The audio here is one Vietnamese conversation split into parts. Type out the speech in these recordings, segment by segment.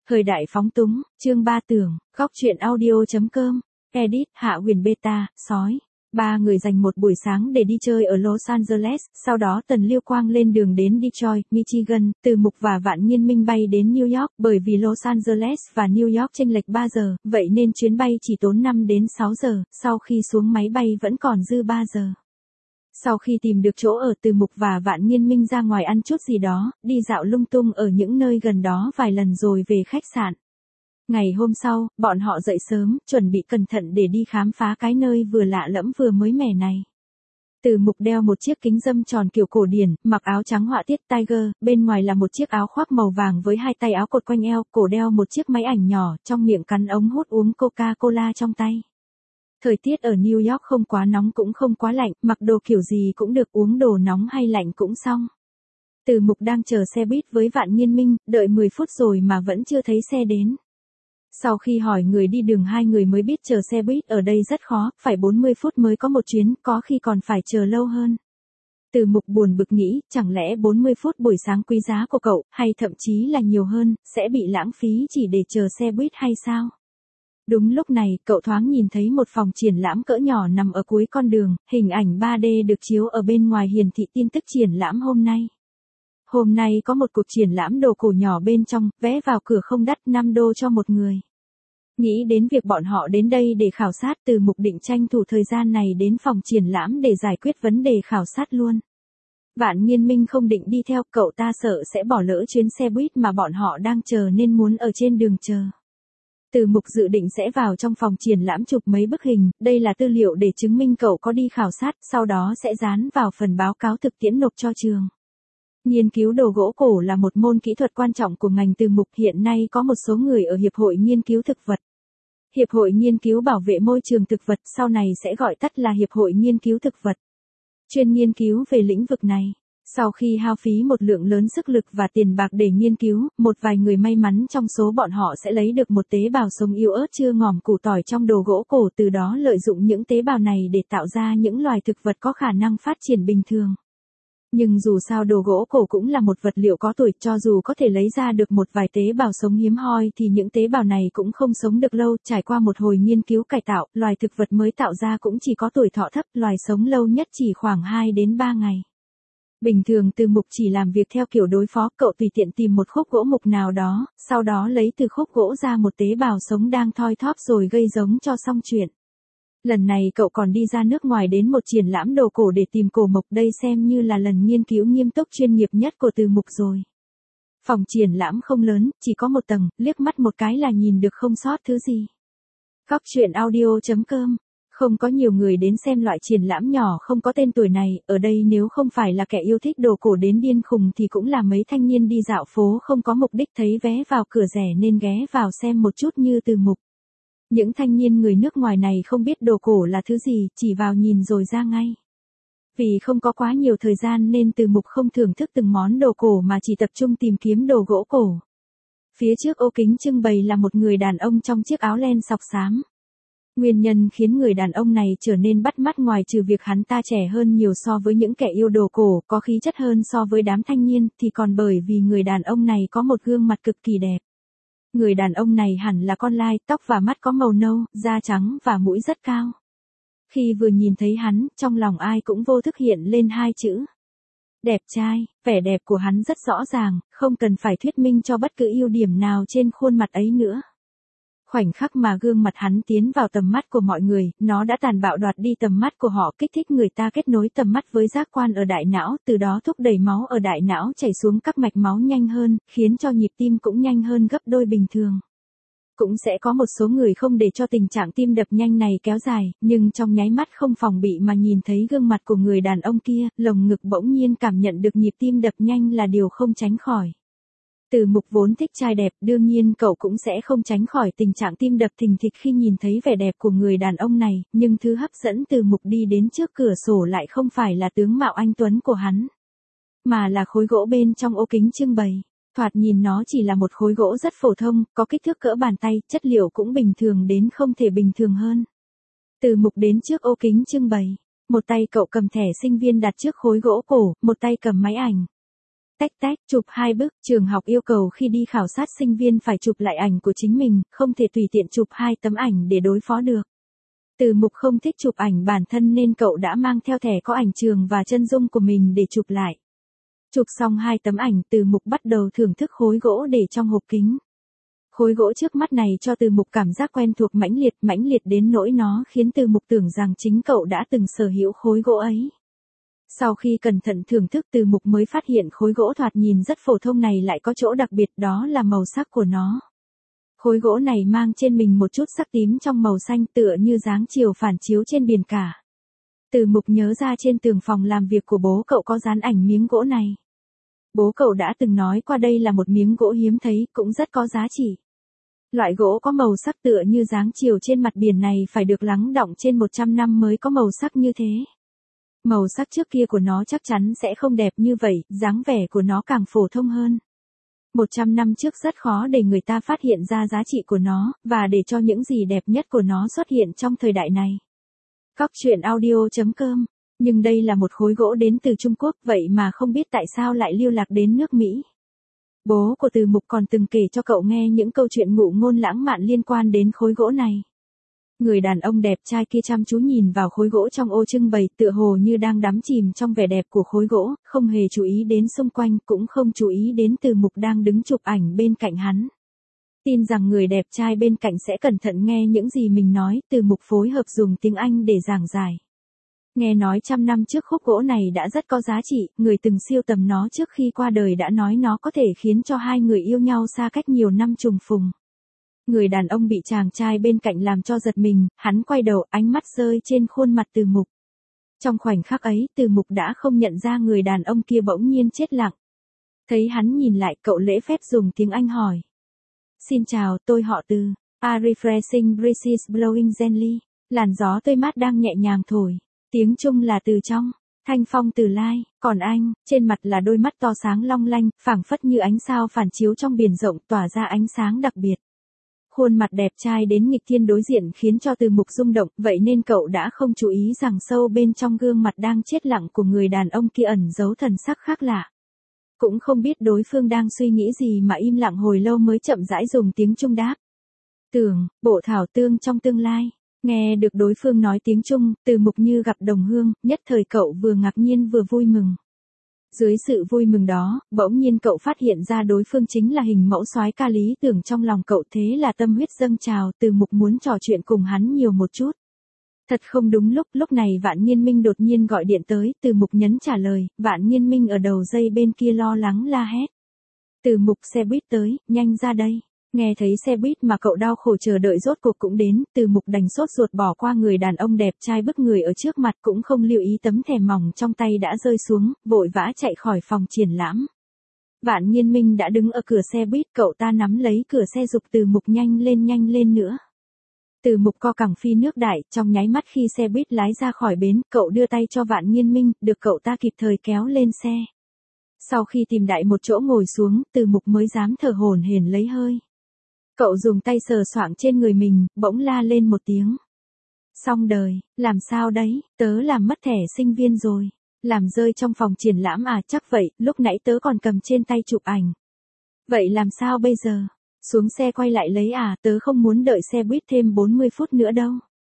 Thời đại phóng túng, chương 3 tưởng, góc truyện audio.com, edit, Hạ Huyền Beta, sói. Ba người dành một buổi sáng để đi chơi ở Los Angeles, sau đó Tần Liêu Quang lên đường đến Detroit, Michigan, Từ Mục và Vạn Nghiên Minh bay đến New York, bởi vì Los Angeles và New York chênh lệch 3 giờ, vậy nên chuyến bay chỉ tốn 5 đến 6 giờ, sau khi xuống máy bay vẫn còn dư 3 giờ. Sau khi tìm được chỗ ở, Từ Mục và Vạn Nghiên Minh ra ngoài ăn chút gì đó, đi dạo lung tung ở những nơi gần đó vài lần rồi về khách sạn. Ngày hôm sau, bọn họ dậy sớm, chuẩn bị cẩn thận để đi khám phá cái nơi vừa lạ lẫm vừa mới mẻ này. Từ Mục đeo một chiếc kính râm tròn kiểu cổ điển, mặc áo trắng họa tiết Tiger, bên ngoài là một chiếc áo khoác màu vàng với hai tay áo cột quanh eo, cổ đeo một chiếc máy ảnh nhỏ, trong miệng cắn ống hút uống Coca-Cola trong tay. Thời tiết ở New York không quá nóng cũng không quá lạnh, mặc đồ kiểu gì cũng được, uống đồ nóng hay lạnh cũng xong. Từ Mục đang chờ xe buýt với Vạn Nghiên Minh, đợi 10 phút rồi mà vẫn chưa thấy xe đến. Sau khi hỏi người đi đường, hai người mới biết chờ xe buýt ở đây rất khó, phải 40 phút mới có một chuyến, có khi còn phải chờ lâu hơn. Từ Mục buồn bực nghĩ, chẳng lẽ 40 phút buổi sáng quý giá của cậu, hay thậm chí là nhiều hơn, sẽ bị lãng phí chỉ để chờ xe buýt hay sao? Đúng lúc này, cậu thoáng nhìn thấy một phòng triển lãm cỡ nhỏ nằm ở cuối con đường, hình ảnh 3D được chiếu ở bên ngoài hiển thị tin tức triển lãm hôm nay. Hôm nay có một cuộc triển lãm đồ cổ nhỏ bên trong, vé vào cửa không đắt, 5 đô cho một người. Nghĩ đến việc bọn họ đến đây để khảo sát, Từ Mục định tranh thủ thời gian này đến phòng triển lãm để giải quyết vấn đề khảo sát luôn. Vạn Nghiên Minh không định đi theo, cậu ta sợ sẽ bỏ lỡ chuyến xe buýt mà bọn họ đang chờ nên muốn ở trên đường chờ. Từ Mục dự định sẽ vào trong phòng triển lãm chụp mấy bức hình, đây là tư liệu để chứng minh cậu có đi khảo sát, sau đó sẽ dán vào phần báo cáo thực tiễn nộp cho trường. Nghiên cứu đồ gỗ cổ là một môn kỹ thuật quan trọng của ngành Từ Mục, hiện nay có một số người ở Hiệp hội Nghiên cứu Thực vật. Hiệp hội Nghiên cứu Bảo vệ Môi trường Thực vật, sau này sẽ gọi tắt là Hiệp hội Nghiên cứu Thực vật, chuyên nghiên cứu về lĩnh vực này. Sau khi hao phí một lượng lớn sức lực và tiền bạc để nghiên cứu, một vài người may mắn trong số bọn họ sẽ lấy được một tế bào sống yếu ớt chưa ngòm củ tỏi trong đồ gỗ cổ, từ đó lợi dụng những tế bào này để tạo ra những loài thực vật có khả năng phát triển bình thường. Nhưng dù sao đồ gỗ cổ cũng là một vật liệu có tuổi, cho dù có thể lấy ra được một vài tế bào sống hiếm hoi thì những tế bào này cũng không sống được lâu, trải qua một hồi nghiên cứu cải tạo, loài thực vật mới tạo ra cũng chỉ có tuổi thọ thấp, loài sống lâu nhất chỉ khoảng 2 đến 3 ngày. Bình thường Từ Mục chỉ làm việc theo kiểu đối phó, cậu tùy tiện tìm một khúc gỗ mục nào đó, sau đó lấy từ khúc gỗ ra một tế bào sống đang thoi thóp rồi gây giống cho xong chuyện. Lần này cậu còn đi ra nước ngoài đến một triển lãm đồ cổ để tìm cổ mộc, đây xem như là lần nghiên cứu nghiêm túc chuyên nghiệp nhất của Từ Mục rồi. Phòng triển lãm không lớn, chỉ có một tầng, liếc mắt một cái là nhìn được không sót thứ gì. Góc truyện audio.com. Không có nhiều người đến xem loại triển lãm nhỏ không có tên tuổi này, ở đây nếu không phải là kẻ yêu thích đồ cổ đến điên khùng thì cũng là mấy thanh niên đi dạo phố không có mục đích, thấy vé vào cửa rẻ nên ghé vào xem một chút như Từ Mục. Những thanh niên người nước ngoài này không biết đồ cổ là thứ gì, chỉ vào nhìn rồi ra ngay. Vì không có quá nhiều thời gian nên Từ Mục không thưởng thức từng món đồ cổ mà chỉ tập trung tìm kiếm đồ gỗ cổ. Phía trước ô kính trưng bày là một người đàn ông trong chiếc áo len sọc xám. Nguyên nhân khiến người đàn ông này trở nên bắt mắt ngoài trừ việc hắn ta trẻ hơn nhiều so với những kẻ yêu đồ cổ, có khí chất hơn so với đám thanh niên, thì còn bởi vì người đàn ông này có một gương mặt cực kỳ đẹp. Người đàn ông này hẳn là con lai, tóc và mắt có màu nâu, da trắng và mũi rất cao. Khi vừa nhìn thấy hắn, trong lòng ai cũng vô thức hiện lên hai chữ: đẹp trai. Vẻ đẹp của hắn rất rõ ràng, không cần phải thuyết minh cho bất cứ ưu điểm nào trên khuôn mặt ấy nữa. Khoảnh khắc mà gương mặt hắn tiến vào tầm mắt của mọi người, nó đã tàn bạo đoạt đi tầm mắt của họ, kích thích người ta kết nối tầm mắt với giác quan ở đại não, từ đó thúc đẩy máu ở đại não chảy xuống các mạch máu nhanh hơn, khiến cho nhịp tim cũng nhanh hơn gấp đôi bình thường. Cũng sẽ có một số người không để cho tình trạng tim đập nhanh này kéo dài, nhưng trong nháy mắt không phòng bị mà nhìn thấy gương mặt của người đàn ông kia, lồng ngực bỗng nhiên cảm nhận được nhịp tim đập nhanh là điều không tránh khỏi. Từ Mục vốn thích trai đẹp, đương nhiên cậu cũng sẽ không tránh khỏi tình trạng tim đập thình thịch khi nhìn thấy vẻ đẹp của người đàn ông này, nhưng thứ hấp dẫn Từ Mục đi đến trước cửa sổ lại không phải là tướng mạo anh tuấn của hắn, mà là khối gỗ bên trong ô kính trưng bày. Thoạt nhìn nó chỉ là một khối gỗ rất phổ thông, có kích thước cỡ bàn tay, chất liệu cũng bình thường đến không thể bình thường hơn. Từ Mục đến trước ô kính trưng bày, một tay cậu cầm thẻ sinh viên đặt trước khối gỗ cổ, một tay cầm máy ảnh. Tách tách, chụp 2 bức, trường học yêu cầu khi đi khảo sát sinh viên phải chụp lại ảnh của chính mình, không thể tùy tiện chụp 2 tấm ảnh để đối phó được. Từ Mục không thích chụp ảnh bản thân nên cậu đã mang theo thẻ có ảnh trường và chân dung của mình để chụp lại. Chụp xong 2 tấm ảnh, Từ Mục bắt đầu thưởng thức khối gỗ để trong hộp kính. Khối gỗ trước mắt này cho Từ Mục cảm giác quen thuộc mãnh liệt đến nỗi nó khiến Từ Mục tưởng rằng chính cậu đã từng sở hữu khối gỗ ấy. Sau khi cẩn thận thưởng thức, Từ Mục mới phát hiện khối gỗ thoạt nhìn rất phổ thông này lại có chỗ đặc biệt, đó là màu sắc của nó. Khối gỗ này mang trên mình một chút sắc tím trong màu xanh tựa như dáng chiều phản chiếu trên biển cả. Từ Mục nhớ ra trên tường phòng làm việc của bố cậu có dán ảnh miếng gỗ này. Bố cậu đã từng nói qua đây là một miếng gỗ hiếm thấy, cũng rất có giá trị. Loại gỗ có màu sắc tựa như dáng chiều trên mặt biển này phải được lắng đọng trên 100 năm mới có màu sắc như thế. Màu sắc trước kia của nó chắc chắn sẽ không đẹp như vậy, dáng vẻ của nó càng phổ thông hơn. 100 năm trước rất khó để người ta phát hiện ra giá trị của nó, và để cho những gì đẹp nhất của nó xuất hiện trong thời đại này. Góc truyện audio.com. Nhưng đây là một khối gỗ đến từ Trung Quốc, vậy mà không biết tại sao lại lưu lạc đến nước Mỹ. Bố của Từ Mục còn từng kể cho cậu nghe những câu chuyện ngụ ngôn lãng mạn liên quan đến khối gỗ này. Người đàn ông đẹp trai kia chăm chú nhìn vào khối gỗ trong ô trưng bày, tựa hồ như đang đắm chìm trong vẻ đẹp của khối gỗ, không hề chú ý đến xung quanh, cũng không chú ý đến Từ Mục đang đứng chụp ảnh bên cạnh hắn. Tin rằng người đẹp trai bên cạnh sẽ cẩn thận nghe những gì mình nói, Từ Mục phối hợp dùng tiếng Anh để giảng giải. Nghe nói 100 năm trước khúc gỗ này đã rất có giá trị, người từng siêu tầm nó trước khi qua đời đã nói nó có thể khiến cho hai người yêu nhau xa cách nhiều năm trùng phùng. Người đàn ông bị chàng trai bên cạnh làm cho giật mình, hắn quay đầu, ánh mắt rơi trên khuôn mặt Từ Mục. Trong khoảnh khắc ấy, Từ Mục đã không nhận ra người đàn ông kia bỗng nhiên chết lặng. Thấy hắn nhìn lại, cậu lễ phép dùng tiếng Anh hỏi. Xin chào, tôi họ Từ. A refreshing breeze is blowing gently. Làn gió tươi mát đang nhẹ nhàng thổi. Tiếng Trung là từ trong. Thanh phong từ lai. Còn anh, trên mặt là đôi mắt to sáng long lanh, phảng phất như ánh sao phản chiếu trong biển rộng, tỏa ra ánh sáng đặc biệt. Khuôn mặt đẹp trai đến nghịch thiên đối diện khiến cho Từ Mục rung động, vậy nên cậu đã không chú ý rằng sâu bên trong gương mặt đang chết lặng của người đàn ông kia ẩn giấu thần sắc khác lạ. Cũng không biết đối phương đang suy nghĩ gì mà im lặng hồi lâu mới chậm rãi dùng tiếng Trung đáp. Tưởng, bộ thảo tương trong tương lai. Nghe được đối phương nói tiếng Trung, Từ Mục như gặp đồng hương, nhất thời cậu vừa ngạc nhiên vừa vui mừng. Dưới sự vui mừng đó, bỗng nhiên cậu phát hiện ra đối phương chính là hình mẫu soái ca lý tưởng trong lòng cậu, thế là tâm huyết dâng trào, Từ Mục muốn trò chuyện cùng hắn nhiều một chút. Thật không đúng lúc này Vạn Nghiên Minh đột nhiên gọi điện tới, Từ Mục nhấn trả lời, Vạn Nghiên Minh ở đầu dây bên kia lo lắng la hét. Từ Mục, xe buýt tới, nhanh ra đây. Nghe thấy xe buýt mà cậu đau khổ chờ đợi rốt cuộc cũng đến, Từ Mục đành sốt ruột bỏ qua người đàn ông đẹp trai bức người ở trước mặt, cũng không lưu ý tấm thẻ mỏng trong tay đã rơi xuống, vội vã chạy khỏi phòng triển lãm. Vạn Nghiên Minh đã đứng ở cửa xe buýt, cậu ta nắm lấy cửa xe giục Từ Mục nhanh lên nữa. Từ Mục co cẳng phi nước đại, trong nháy mắt khi xe buýt lái ra khỏi bến, cậu đưa tay cho Vạn Nghiên Minh, được cậu ta kịp thời kéo lên xe. Sau khi tìm đại một chỗ ngồi xuống, Từ Mục mới dám thở hổn hển lấy hơi. Cậu dùng tay sờ soạng trên người mình, bỗng la lên một tiếng. Xong đời, làm sao đấy, tớ làm mất thẻ sinh viên rồi. Làm rơi trong phòng triển lãm à, chắc vậy, lúc nãy tớ còn cầm trên tay chụp ảnh. Vậy làm sao bây giờ? Xuống xe quay lại lấy à, tớ không muốn đợi xe buýt thêm 40 phút nữa đâu.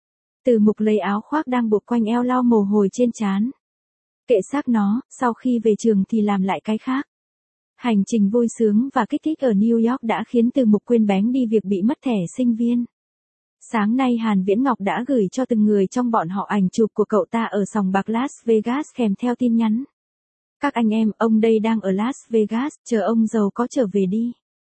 Từ Mục lấy áo khoác đang buộc quanh eo lau mồ hôi trên trán. Kệ xác nó, sau khi về trường thì làm lại cái khác. Hành trình vui sướng và kích thích ở New York đã khiến Từ Mục quên bén đi việc bị mất thẻ sinh viên. Sáng nay Hàn Viễn Ngọc đã gửi cho từng người trong bọn họ ảnh chụp của cậu ta ở sòng bạc Las Vegas kèm theo tin nhắn. Các anh em, ông đây đang ở Las Vegas, chờ ông giàu có trở về đi.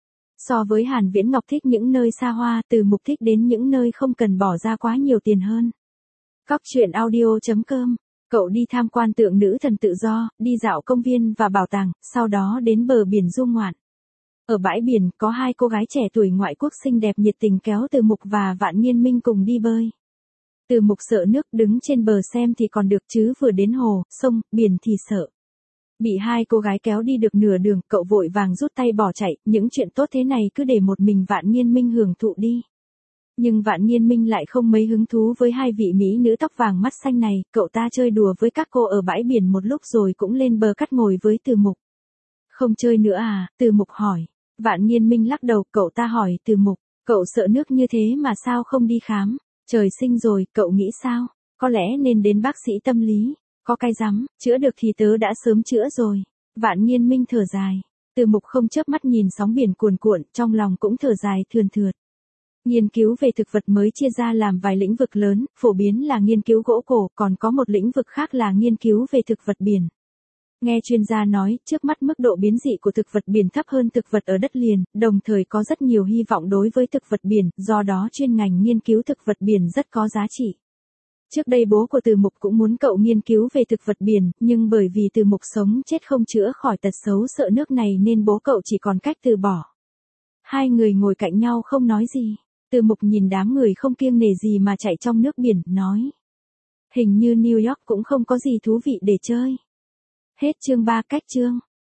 So với Hàn Viễn Ngọc thích những nơi xa hoa, Từ Mục thích đến những nơi không cần bỏ ra quá nhiều tiền hơn. Góc truyện audio.com. Cậu đi tham quan tượng nữ thần tự do, đi dạo công viên và bảo tàng, sau đó đến bờ biển du ngoạn. Ở bãi biển, có hai cô gái trẻ tuổi ngoại quốc xinh đẹp nhiệt tình kéo Từ Mục và Vạn Nghiên Minh cùng đi bơi. Từ Mục sợ nước, đứng trên bờ xem thì còn được chứ vừa đến hồ, sông, biển thì sợ. Bị hai cô gái kéo đi được nửa đường, cậu vội vàng rút tay bỏ chạy, những chuyện tốt thế này cứ để một mình Vạn Nghiên Minh hưởng thụ đi. Nhưng Vạn Nghiên Minh lại không mấy hứng thú với hai vị mỹ nữ tóc vàng mắt xanh này, cậu ta chơi đùa với các cô ở bãi biển một lúc rồi cũng lên bờ cắt ngồi với Từ Mục. Không chơi nữa à, Từ Mục hỏi. Vạn Nghiên Minh lắc đầu, cậu ta hỏi Từ Mục, cậu sợ nước như thế mà sao không đi khám? Trời sinh rồi, cậu nghĩ sao? Có lẽ nên đến bác sĩ tâm lý. Có cái rắm, chữa được thì tớ đã sớm chữa rồi. Vạn Nghiên Minh thở dài. Từ Mục không chớp mắt nhìn sóng biển cuồn cuộn, trong lòng cũng thở dài thườn thượt. Nghiên cứu về thực vật mới chia ra làm vài lĩnh vực lớn, phổ biến là nghiên cứu gỗ cổ, còn có một lĩnh vực khác là nghiên cứu về thực vật biển. Nghe chuyên gia nói, trước mắt mức độ biến dị của thực vật biển thấp hơn thực vật ở đất liền, đồng thời có rất nhiều hy vọng đối với thực vật biển, do đó chuyên ngành nghiên cứu thực vật biển rất có giá trị. Trước đây bố của Từ Mục cũng muốn cậu nghiên cứu về thực vật biển, nhưng bởi vì Từ Mục sống chết không chữa khỏi tật xấu sợ nước này nên bố cậu chỉ còn cách từ bỏ. Hai người ngồi cạnh nhau không nói gì. Từ Mục nhìn đám người không kiêng nể gì mà chạy trong nước biển, nói. Hình như New York cũng không có gì thú vị để chơi. Hết chương 3 cách chương.